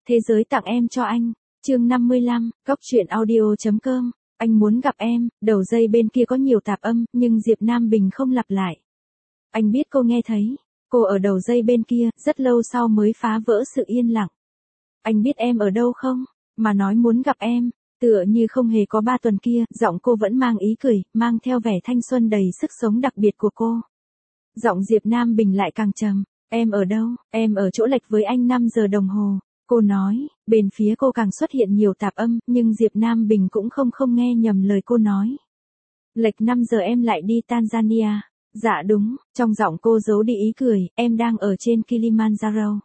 Thế giới tặng em cho anh. Chương 55, Góc truyện audio.com. Anh muốn gặp em. Đầu dây bên kia có nhiều tạp âm, nhưng Diệp Nam Bình không lặp lại. Anh biết cô nghe thấy. Cô ở đầu dây bên kia, rất lâu sau mới phá vỡ sự yên lặng. Anh biết em ở đâu không? Mà nói muốn gặp em. Tựa như không hề có 3 tuần kia, giọng cô vẫn mang ý cười, mang theo vẻ thanh xuân đầy sức sống đặc biệt của cô. Giọng Diệp Nam Bình lại càng trầm. Em ở đâu? Em ở chỗ lệch với anh 5 giờ đồng hồ. Cô nói, bên phía cô càng xuất hiện nhiều tạp âm, nhưng Diệp Nam Bình cũng không nghe nhầm lời cô nói. Lệch 5 giờ em lại đi Tanzania. Dạ đúng, trong giọng cô giấu đi ý cười, em đang ở trên Kilimanjaro.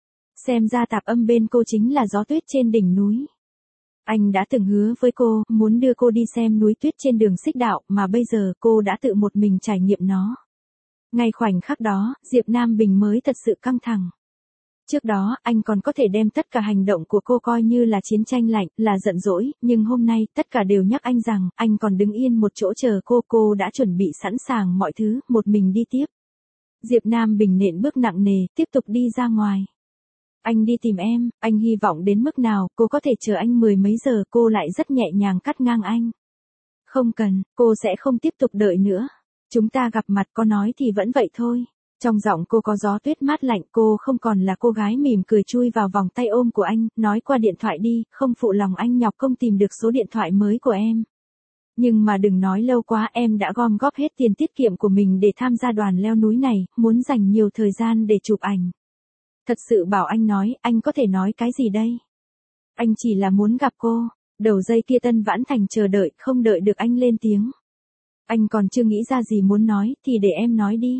Xem ra tạp âm bên cô chính là gió tuyết trên đỉnh núi. Anh đã từng hứa với cô, muốn đưa cô đi xem núi tuyết trên đường xích đạo, mà bây giờ cô đã tự một mình trải nghiệm nó. Ngay khoảnh khắc đó, Diệp Nam Bình mới thật sự căng thẳng. Trước đó, anh còn có thể đem tất cả hành động của cô coi như là chiến tranh lạnh, là giận dỗi, nhưng hôm nay, tất cả đều nhắc anh rằng, anh còn đứng yên một chỗ chờ cô đã chuẩn bị sẵn sàng mọi thứ, một mình đi tiếp. Diệp Nam Bình nện bước nặng nề, tiếp tục đi ra ngoài. Anh đi tìm em, anh hy vọng đến mức nào, cô có thể chờ anh 10 mấy giờ, cô lại rất nhẹ nhàng cắt ngang anh. Không cần, cô sẽ không tiếp tục đợi nữa. Chúng ta gặp mặt có nói thì vẫn vậy thôi. Trong giọng cô có gió tuyết mát lạnh, cô không còn là cô gái mỉm cười chui vào vòng tay ôm của anh, nói qua điện thoại đi, không phụ lòng anh nhọc công tìm được số điện thoại mới của em. Nhưng mà đừng nói lâu quá, em đã gom góp hết tiền tiết kiệm của mình để tham gia đoàn leo núi này, muốn dành nhiều thời gian để chụp ảnh. Thật sự bảo anh nói, anh có thể nói cái gì đây? Anh chỉ là muốn gặp cô. Đầu dây kia Tân Vãn Thành chờ đợi, không đợi được anh lên tiếng. Anh còn chưa nghĩ ra gì muốn nói, thì để em nói đi.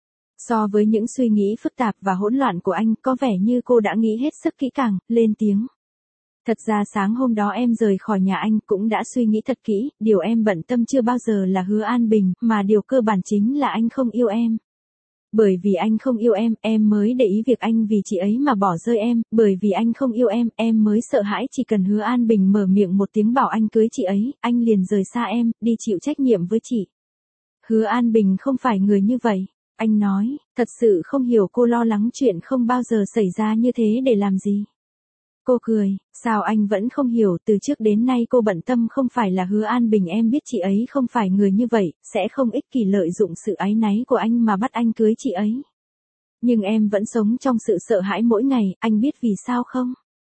So với những suy nghĩ phức tạp và hỗn loạn của anh, có vẻ như cô đã nghĩ hết sức kỹ càng, lên tiếng. Thật ra sáng hôm đó em rời khỏi nhà anh cũng đã suy nghĩ thật kỹ, điều em bận tâm chưa bao giờ là Hứa An Bình, mà điều cơ bản chính là anh không yêu em. Bởi vì anh không yêu em mới để ý việc anh vì chị ấy mà bỏ rơi em, bởi vì anh không yêu em mới sợ hãi chỉ cần Hứa An Bình mở miệng một tiếng bảo anh cưới chị ấy, anh liền rời xa em, đi chịu trách nhiệm với chị. Hứa An Bình không phải người như vậy. Anh nói, thật sự không hiểu cô lo lắng chuyện không bao giờ xảy ra như thế để làm gì. Cô cười, sao anh vẫn không hiểu, từ trước đến nay cô bận tâm không phải là Hứa An Bình, em biết chị ấy không phải người như vậy, sẽ không ích kỷ lợi dụng sự áy náy của anh mà bắt anh cưới chị ấy. Nhưng em vẫn sống trong sự sợ hãi mỗi ngày, anh biết vì sao không?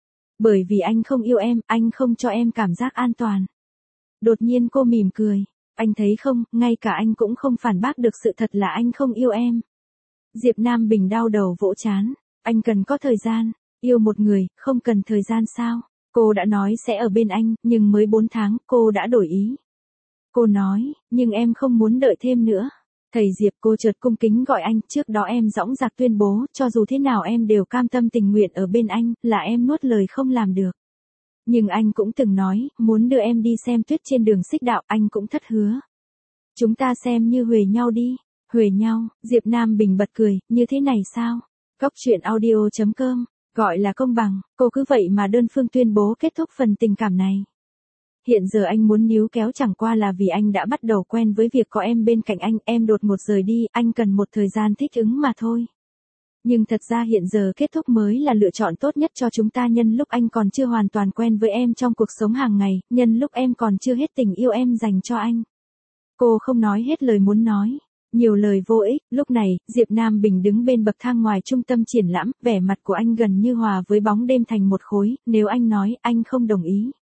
Bởi vì anh không yêu em, anh không cho em cảm giác an toàn. Đột nhiên cô mỉm cười. Anh thấy không, ngay cả anh cũng không phản bác được sự thật là anh không yêu em. Diệp Nam Bình đau đầu vỗ trán. Anh cần có thời gian. Yêu một người, không cần thời gian sao? Cô đã nói sẽ ở bên anh, nhưng mới 4 tháng, cô đã đổi ý. Cô nói, nhưng em không muốn đợi thêm nữa. Thầy Diệp, cô chợt cung kính gọi anh, trước đó em dõng dạc tuyên bố, cho dù thế nào em đều cam tâm tình nguyện ở bên anh, là em nuốt lời không làm được. Nhưng anh cũng từng nói, muốn đưa em đi xem tuyết trên đường xích đạo, anh cũng thất hứa. Chúng ta xem như huề nhau đi. Huề nhau, Diệp Nam Bình bật cười, như thế này sao? Góc truyện audio.com, gọi là công bằng, cô cứ vậy mà đơn phương tuyên bố kết thúc phần tình cảm này. Hiện giờ anh muốn níu kéo chẳng qua là vì anh đã bắt đầu quen với việc có em bên cạnh anh, em đột ngột rời đi, anh cần một thời gian thích ứng mà thôi. Nhưng thật ra hiện giờ kết thúc mới là lựa chọn tốt nhất cho chúng ta, nhân lúc anh còn chưa hoàn toàn quen với em trong cuộc sống hàng ngày, nhân lúc em còn chưa hết tình yêu em dành cho anh. Cô không nói hết lời muốn nói. Nhiều lời vô ích, lúc này, Diệp Nam Bình đứng bên bậc thang ngoài trung tâm triển lãm, vẻ mặt của anh gần như hòa với bóng đêm thành một khối, nếu anh nói, anh không đồng ý.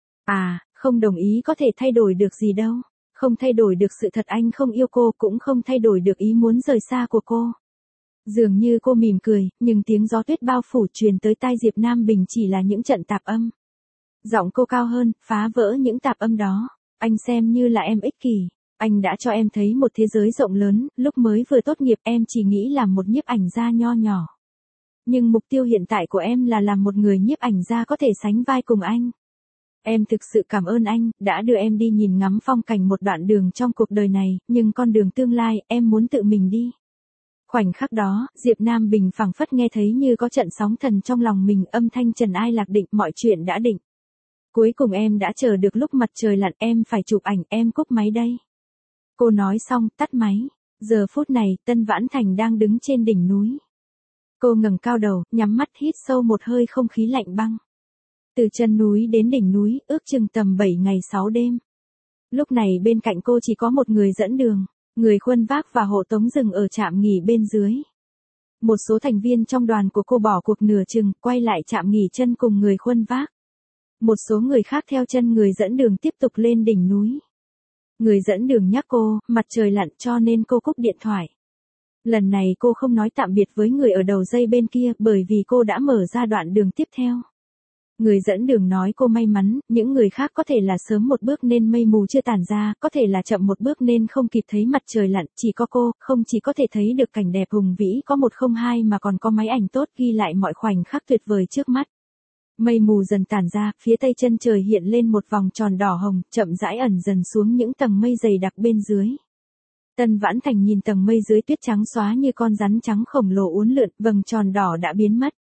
À, không đồng ý có thể thay đổi được gì đâu. Không thay đổi được sự thật anh không yêu cô, cũng không thay đổi được ý muốn rời xa của cô. Dường như cô mỉm cười, nhưng tiếng gió tuyết bao phủ truyền tới tai Diệp Nam Bình chỉ là những trận tạp âm. Giọng cô cao hơn, phá vỡ những tạp âm đó. Anh xem như là em ích kỷ. Anh đã cho em thấy một thế giới rộng lớn, lúc mới vừa tốt nghiệp em chỉ nghĩ làm một nhiếp ảnh gia nho nhỏ. Nhưng mục tiêu hiện tại của em là làm một người nhiếp ảnh gia có thể sánh vai cùng anh. Em thực sự cảm ơn anh, đã đưa em đi nhìn ngắm phong cảnh một đoạn đường trong cuộc đời này, nhưng con đường tương lai, em muốn tự mình đi. Khoảnh khắc đó, Diệp Nam Bình phảng phất nghe thấy như có trận sóng thần trong lòng mình, âm thanh trần ai lạc định, mọi chuyện đã định. Cuối cùng em đã chờ được lúc mặt trời lặn, em phải chụp ảnh, em cúp máy đây. Cô nói xong, tắt máy. Giờ phút này, Tân Vãn Thành đang đứng trên đỉnh núi. Cô ngẩng cao đầu, nhắm mắt hít sâu một hơi không khí lạnh băng. Từ chân núi đến đỉnh núi, ước chừng tầm 7 ngày 6 đêm. Lúc này bên cạnh cô chỉ có một người dẫn đường, người khuân vác và hộ tống dừng ở trạm nghỉ bên dưới. Một số thành viên trong đoàn của cô bỏ cuộc nửa chừng, quay lại trạm nghỉ chân cùng người khuân vác. Một số người khác theo chân người dẫn đường tiếp tục lên đỉnh núi. Người dẫn đường nhắc cô, mặt trời lặn cho nên cô cúp điện thoại. Lần này cô không nói tạm biệt với người ở đầu dây bên kia bởi vì cô đã mở ra đoạn đường tiếp theo. Người dẫn đường nói cô may mắn, những người khác có thể là sớm một bước nên mây mù chưa tản ra, có thể là chậm một bước nên không kịp thấy mặt trời lặn, chỉ có cô, không chỉ có thể thấy được cảnh đẹp hùng vĩ có 102 mà còn có máy ảnh tốt ghi lại mọi khoảnh khắc tuyệt vời trước mắt. Mây mù dần tản ra, phía tây chân trời hiện lên một vòng tròn đỏ hồng, chậm rãi ẩn dần xuống những tầng mây dày đặc bên dưới. Tân Vãn Thành nhìn tầng mây dưới tuyết trắng xóa như con rắn trắng khổng lồ uốn lượn, vầng tròn đỏ đã biến mất.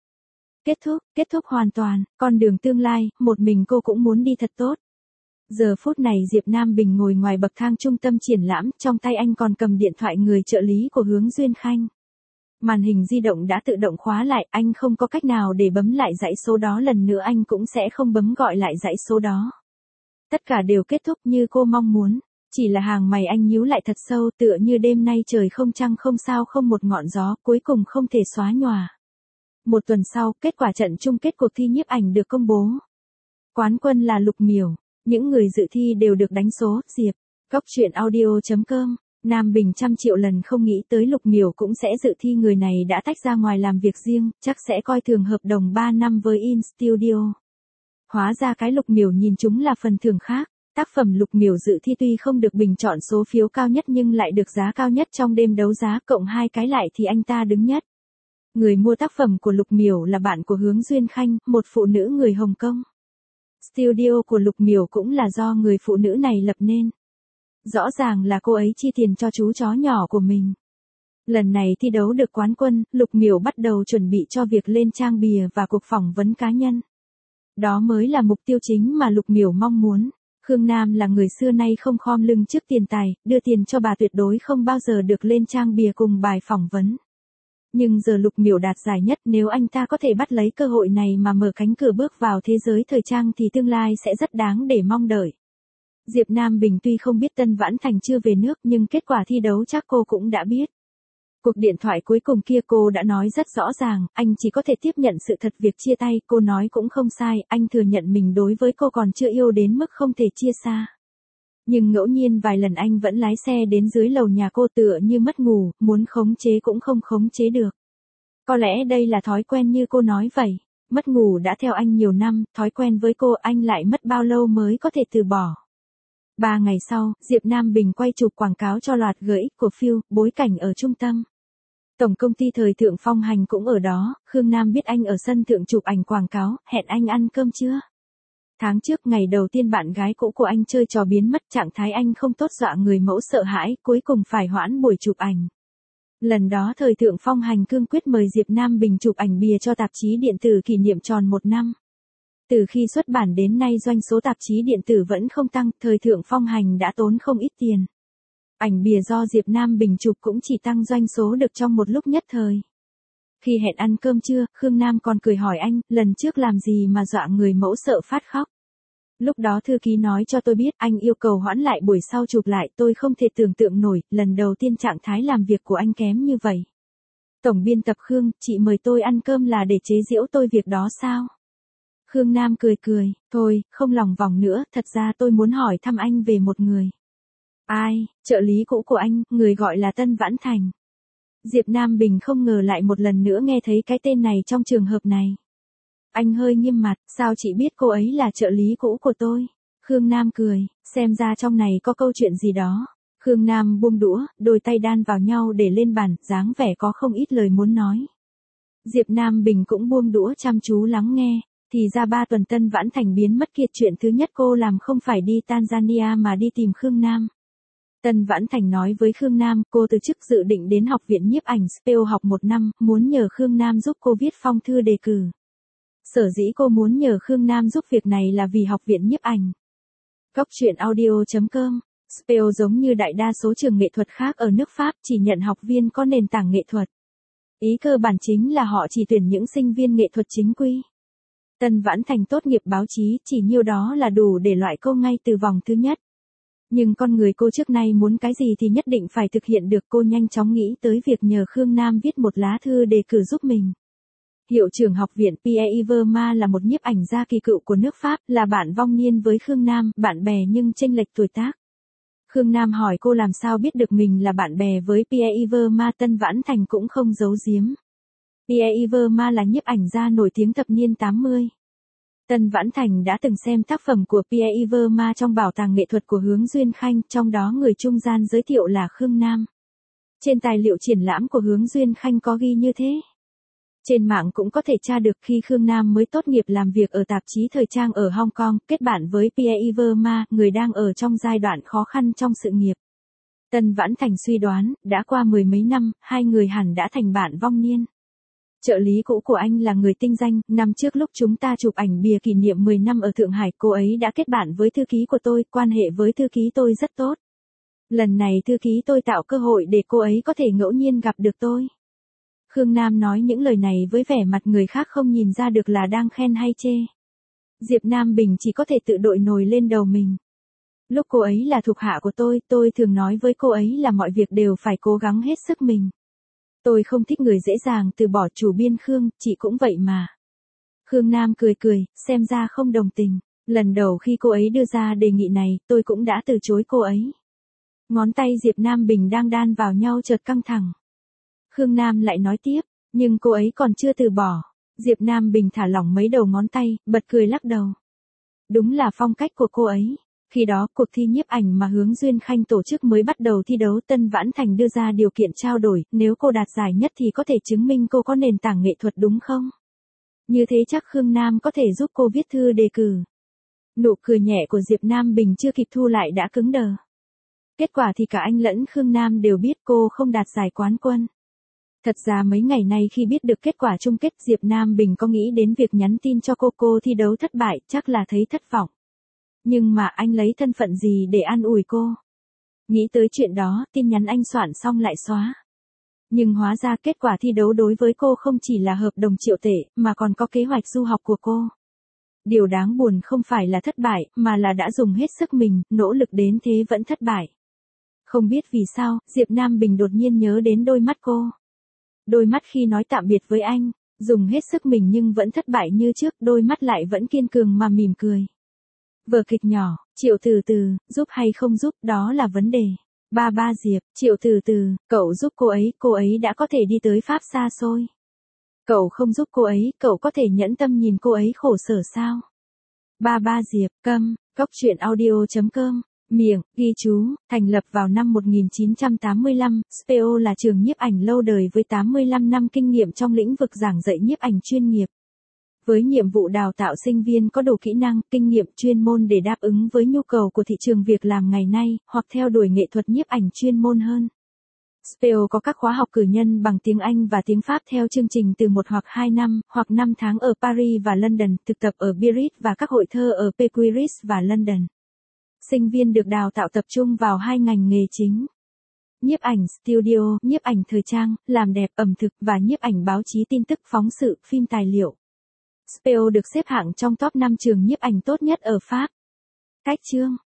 Kết thúc hoàn toàn, con đường tương lai, một mình cô cũng muốn đi thật tốt. Giờ phút này Diệp Nam Bình ngồi ngoài bậc thang trung tâm triển lãm, trong tay anh còn cầm điện thoại người trợ lý của Hướng Duyên Khanh. Màn hình di động đã tự động khóa lại, anh không có cách nào để bấm lại dãy số đó lần nữa, anh cũng sẽ không bấm gọi lại dãy số đó. Tất cả đều kết thúc như cô mong muốn, chỉ là hàng mày anh nhíu lại thật sâu, tựa như đêm nay trời không trăng không sao không một ngọn gió, cuối cùng không thể xóa nhòa. Một tuần sau, kết quả trận chung kết cuộc thi nhiếp ảnh được công bố. Quán quân là Lục Miểu, những người dự thi đều được đánh số, Diệp. Góc truyện audio.com, Nam Bình trăm triệu lần không nghĩ tới Lục Miểu cũng sẽ dự thi, người này đã tách ra ngoài làm việc riêng, chắc sẽ coi thường hợp đồng 3 năm với In Studio. Hóa ra cái Lục Miểu nhìn chúng là phần thưởng khác. Tác phẩm Lục Miểu dự thi tuy không được bình chọn số phiếu cao nhất nhưng lại được giá cao nhất trong đêm đấu giá, cộng hai cái lại thì anh ta đứng nhất. Người mua tác phẩm của Lục Miểu là bạn của Hướng Duyên Khanh, một phụ nữ người Hồng Kông. Studio của Lục Miểu cũng là do người phụ nữ này lập nên. Rõ ràng là cô ấy chi tiền cho chú chó nhỏ của mình. Lần này thi đấu được quán quân, Lục Miểu bắt đầu chuẩn bị cho việc lên trang bìa và cuộc phỏng vấn cá nhân. Đó mới là mục tiêu chính mà Lục Miểu mong muốn. Khương Nam là người xưa nay không khom lưng trước tiền tài, đưa tiền cho bà tuyệt đối không bao giờ được lên trang bìa cùng bài phỏng vấn. Nhưng giờ Lục Miểu đạt giải nhất, nếu anh ta có thể bắt lấy cơ hội này mà mở cánh cửa bước vào thế giới thời trang thì tương lai sẽ rất đáng để mong đợi. Diệp Nam Bình tuy không biết Tân Vãn Thành chưa về nước nhưng kết quả thi đấu chắc cô cũng đã biết. Cuộc điện thoại cuối cùng kia cô đã nói rất rõ ràng, anh chỉ có thể tiếp nhận sự thật việc chia tay, cô nói cũng không sai, anh thừa nhận mình đối với cô còn chưa yêu đến mức không thể chia xa. Nhưng ngẫu nhiên vài lần anh vẫn lái xe đến dưới lầu nhà cô tựa như mất ngủ, muốn khống chế cũng không khống chế được. Có lẽ đây là thói quen như cô nói vậy, mất ngủ đã theo anh nhiều năm, thói quen với cô anh lại mất bao lâu mới có thể từ bỏ. 3 ngày sau, Diệp Nam Bình quay chụp quảng cáo cho loạt GX của Phiêu, bối cảnh ở trung tâm. Tổng công ty thời thượng Phong Hành cũng ở đó, Khương Nam biết anh ở sân thượng chụp ảnh quảng cáo, hẹn anh ăn cơm trưa. Tháng trước ngày đầu tiên bạn gái cũ của anh chơi trò biến mất, trạng thái anh không tốt dọa người mẫu sợ hãi, cuối cùng phải hoãn buổi chụp ảnh. Lần đó thời thượng Phong Hành cương quyết mời Diệp Nam Bình chụp ảnh bìa cho tạp chí điện tử kỷ niệm tròn 1 năm. Từ khi xuất bản đến nay doanh số tạp chí điện tử vẫn không tăng, thời thượng Phong Hành đã tốn không ít tiền. Ảnh bìa do Diệp Nam Bình chụp cũng chỉ tăng doanh số được trong một lúc nhất thời. Khi hẹn ăn cơm trưa, Khương Nam còn cười hỏi anh, lần trước làm gì mà dọa người mẫu sợ phát khóc. Lúc đó thư ký nói cho tôi biết anh yêu cầu hoãn lại buổi sau chụp lại, tôi không thể tưởng tượng nổi, lần đầu tiên trạng thái làm việc của anh kém như vậy. Tổng biên tập Khương, chị mời tôi ăn cơm là để chế giễu tôi việc đó sao? Khương Nam cười, thôi, không lòng vòng nữa, thật ra tôi muốn hỏi thăm anh về một người. Ai, trợ lý cũ của anh, người gọi là Tân Vãn Thành. Diệp Nam Bình không ngờ lại một lần nữa nghe thấy cái tên này trong trường hợp này. Anh hơi nghiêm mặt, sao chị biết cô ấy là trợ lý cũ của tôi? Khương Nam cười, xem ra trong này có câu chuyện gì đó. Khương Nam buông đũa, đôi tay đan vào nhau để lên bàn, dáng vẻ có không ít lời muốn nói. Diệp Nam Bình cũng buông đũa chăm chú lắng nghe. Thì ra 3 tuần Tân Vãn Thành biến mất kia, chuyện thứ nhất cô làm không phải đi Tanzania mà đi tìm Khương Nam. Tân Vãn Thành nói với Khương Nam, cô từ chức dự định đến học viện nhiếp ảnh SPEO học 1 năm, muốn nhờ Khương Nam giúp cô viết phong thư đề cử. Sở dĩ cô muốn nhờ Khương Nam giúp việc này là vì học viện nhiếp ảnh. Góc truyện audio.com, SPEO giống như đại đa số trường nghệ thuật khác ở nước Pháp, chỉ nhận học viên có nền tảng nghệ thuật. Ý cơ bản chính là họ chỉ tuyển những sinh viên nghệ thuật chính quy. Tân Vãn Thành tốt nghiệp báo chí, chỉ nhiêu đó là đủ để loại cô ngay từ vòng thứ nhất. Nhưng con người cô trước nay muốn cái gì thì nhất định phải thực hiện được. Cô nhanh chóng nghĩ tới việc nhờ Khương Nam viết một lá thư đề cử giúp mình. Hiệu trưởng học viện Pierre Verma là một nhiếp ảnh gia kỳ cựu của nước Pháp, là bạn vong niên với Khương Nam, bạn bè nhưng chênh lệch tuổi tác. Khương Nam hỏi cô làm sao biết được mình là bạn bè với Pierre Verma. Tân Vãn Thành cũng không giấu giếm. Pierre Verma là nhiếp ảnh gia nổi tiếng thập niên 80. Tân Vãn Thành đã từng xem tác phẩm của Pierre Verma trong bảo tàng nghệ thuật của Hướng Duyên Khanh, trong đó người trung gian giới thiệu là Khương Nam. Trên tài liệu triển lãm của Hướng Duyên Khanh có ghi như thế. Trên mạng cũng có thể tra được khi Khương Nam mới tốt nghiệp làm việc ở tạp chí thời trang ở Hong Kong, kết bạn với Pierre Verma, người đang ở trong giai đoạn khó khăn trong sự nghiệp. Tân Vãn Thành suy đoán, đã qua mười mấy năm, hai người hẳn đã thành bạn vong niên. Trợ lý cũ của anh là người tinh danh, năm trước lúc chúng ta chụp ảnh bìa kỷ niệm 10 năm ở Thượng Hải, cô ấy đã kết bạn với thư ký của tôi, quan hệ với thư ký tôi rất tốt. Lần này thư ký tôi tạo cơ hội để cô ấy có thể ngẫu nhiên gặp được tôi. Khương Nam nói những lời này với vẻ mặt người khác không nhìn ra được là đang khen hay chê. Diệp Nam Bình chỉ có thể tự đội nồi lên đầu mình. Lúc cô ấy là thuộc hạ của tôi thường nói với cô ấy là mọi việc đều phải cố gắng hết sức mình. Tôi không thích người dễ dàng từ bỏ. Chủ biên Khương, chị cũng vậy mà. Khương Nam cười cười, xem ra không đồng tình. Lần đầu khi cô ấy đưa ra đề nghị này, tôi cũng đã từ chối cô ấy. Ngón tay Diệp Nam Bình đang đan vào nhau chợt căng thẳng. Khương Nam lại nói tiếp, nhưng cô ấy còn chưa từ bỏ. Diệp Nam Bình thả lỏng mấy đầu ngón tay, bật cười lắc đầu. Đúng là phong cách của cô ấy. Khi đó, cuộc thi nhiếp ảnh mà Hướng Duyên Khanh tổ chức mới bắt đầu thi đấu. Tân Vãn Thành đưa ra điều kiện trao đổi, nếu cô đạt giải nhất thì có thể chứng minh cô có nền tảng nghệ thuật đúng không? Như thế chắc Khương Nam có thể giúp cô viết thư đề cử. Nụ cười nhẹ của Diệp Nam Bình chưa kịp thu lại đã cứng đờ. Kết quả thì cả anh lẫn Khương Nam đều biết cô không đạt giải quán quân. Thật ra mấy ngày nay khi biết được kết quả chung kết, Diệp Nam Bình có nghĩ đến việc nhắn tin cho cô thi đấu thất bại, chắc là thấy thất vọng. Nhưng mà anh lấy thân phận gì để an ủi cô? Nghĩ tới chuyện đó, tin nhắn anh soạn xong lại xóa. Nhưng hóa ra kết quả thi đấu đối với cô không chỉ là hợp đồng triệu tệ, mà còn có kế hoạch du học của cô. Điều đáng buồn không phải là thất bại, mà là đã dùng hết sức mình, nỗ lực đến thế vẫn thất bại. Không biết vì sao, Diệp Nam Bình đột nhiên nhớ đến đôi mắt cô. Đôi mắt khi nói tạm biệt với anh, dùng hết sức mình nhưng vẫn thất bại như trước, đôi mắt lại vẫn kiên cường mà mỉm cười. Vở kịch nhỏ, Triệu Từ Từ, giúp hay không giúp, đó là vấn đề. Ba Diệp, Triệu Từ Từ, cậu giúp cô ấy đã có thể đi tới Pháp xa xôi. Cậu không giúp cô ấy, cậu có thể nhẫn tâm nhìn cô ấy khổ sở sao? Ba Diệp, câm, coctruyện.audio.com. Miệng, ghi chú, thành lập vào năm 1985, SPO là trường nhiếp ảnh lâu đời với 85 năm kinh nghiệm trong lĩnh vực giảng dạy nhiếp ảnh chuyên nghiệp. Với nhiệm vụ đào tạo sinh viên có đủ kỹ năng, kinh nghiệm chuyên môn để đáp ứng với nhu cầu của thị trường việc làm ngày nay, hoặc theo đuổi nghệ thuật nhiếp ảnh chuyên môn hơn. SPO có các khóa học cử nhân bằng tiếng Anh và tiếng Pháp theo chương trình từ 1 hoặc 2 năm, hoặc 5 tháng ở Paris và London, thực tập ở Biarritz và các hội thơ ở Pécuries và London. Sinh viên được đào tạo tập trung vào 2 ngành nghề chính. Nhiếp ảnh studio, nhiếp ảnh thời trang, làm đẹp, ẩm thực và nhiếp ảnh báo chí tin tức, phóng sự, phim tài liệu. SPO được xếp hạng trong top 5 trường nhiếp ảnh tốt nhất ở Pháp. Cách chương